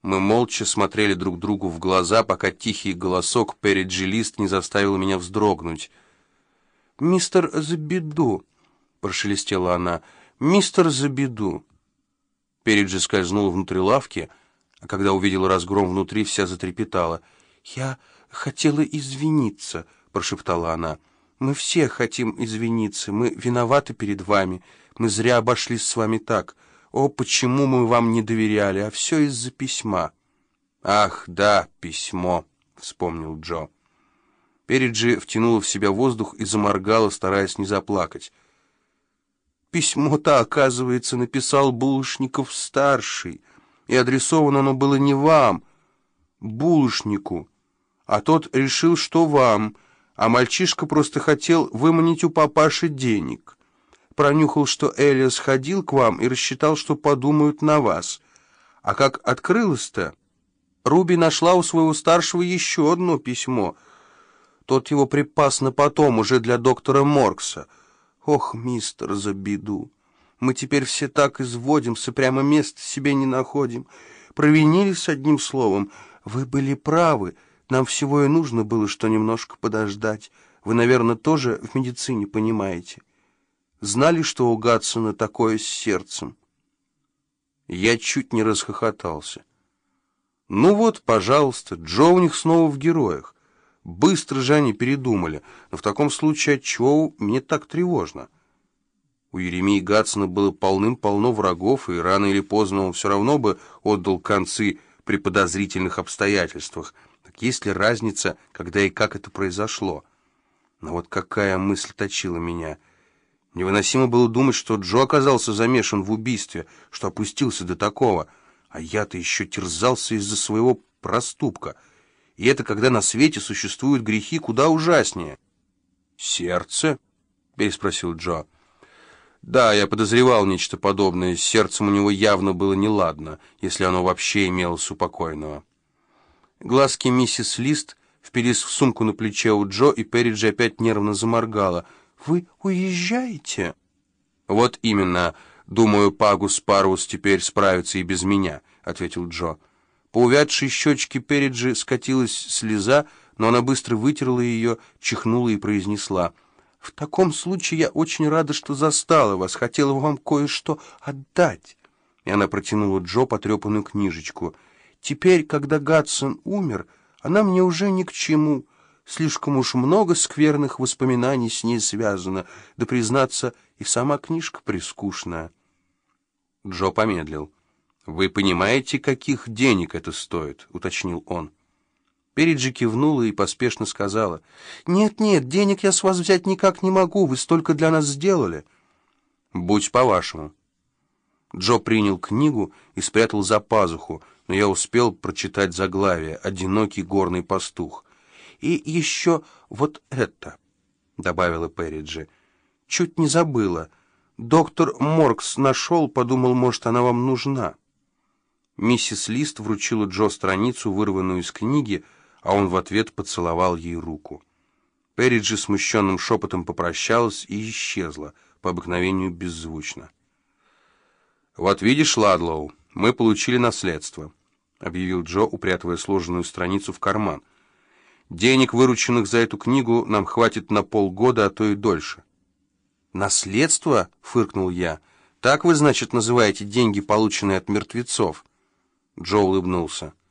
Мы молча смотрели друг другу в глаза, пока тихий голосок Перриджи Лист не заставил меня вздрогнуть. «Мистер Забиду», — прошелестела она, — «мистер Забиду». Перриджи скользнула внутрь лавки, а когда увидела разгром внутри, вся затрепетала. «Я хотела извиниться», — прошептала она. «Мы все хотим извиниться, мы виноваты перед вами, мы зря обошлись с вами так. О, почему мы вам не доверяли, а все из-за письма». «Ах, да, письмо», — вспомнил Джо. Перриджи втянула в себя воздух и заморгала, стараясь не заплакать. «Письмо-то, оказывается, написал Булышников-старший, и адресовано оно было не вам, Булышнику, а тот решил, что вам, а мальчишка просто хотел выманить у папаши денег. Пронюхал, что Элиас ходил к вам и рассчитал, что подумают на вас. А как открылось-то, Руби нашла у своего старшего еще одно письмо. Тот его припас на потом, уже для доктора Моркса. Ох, мистер Забиду, мы теперь все так изводимся, прямо места себе не находим. Провинились одним словом. Вы были правы, нам всего и нужно было, что немножко подождать. Вы, наверное, тоже в медицине понимаете. Знали, что у Гадсона такое с сердцем?» Я чуть не расхохотался. Ну вот, пожалуйста, Джо у них снова в героях. Быстро же они передумали, но в таком случае отчего мне так тревожно? У Еремии Гадсона было полным-полно врагов, и рано или поздно он все равно бы отдал концы при подозрительных обстоятельствах. Так есть ли разница, когда и как это произошло? Но вот какая мысль точила меня. Невыносимо было думать, что Джо оказался замешан в убийстве, что опустился до такого, а я-то еще терзался из-за своего проступка. И это когда на свете существуют грехи куда ужаснее. «Сердце?» — переспросил Джо. «Да, я подозревал нечто подобное. С сердцем у него явно было неладно, если оно вообще имелось у покойного». Глазки миссис Лист впились в сумку на плече у Джо, и Перриджи опять нервно заморгала. «Вы уезжаете?» «Вот именно. Думаю, Пагус Парвус теперь справится и без меня», — ответил Джо. По увядшей щечке Перриджи скатилась слеза, но она быстро вытерла ее, чихнула и произнесла: «В таком случае я очень рада, что застала вас, хотела вам кое-что отдать». И она протянула Джо потрепанную книжечку. «Теперь, когда Гадсон умер, она мне уже ни к чему. Слишком уж много скверных воспоминаний с ней связано, да, признаться, и сама книжка прескучная». Джо помедлил. «Вы понимаете, каких денег это стоит?» — уточнил он. Перриджи кивнула и поспешно сказала: «Нет-нет, денег я с вас взять никак не могу, вы столько для нас сделали». «Будь по-вашему». Джо принял книгу и спрятал за пазуху, но я успел прочитать заглавие «Одинокий горный пастух». «И еще вот это», — добавила Перриджи. «Чуть не забыла. Доктор Моркс нашел, подумал, может, она вам нужна». Миссис Лист вручила Джо страницу, вырванную из книги, а он в ответ поцеловал ей руку. Перриджи смущенным шепотом попрощалась и исчезла, по обыкновению беззвучно. «Вот видишь, Ладлоу, мы получили наследство», — объявил Джо, упрятывая сложенную страницу в карман. «Денег, вырученных за эту книгу, нам хватит на полгода, а то и дольше». «Наследство?» — фыркнул я. «Так вы, значит, называете деньги, полученные от мертвецов?» Джо улыбнулся.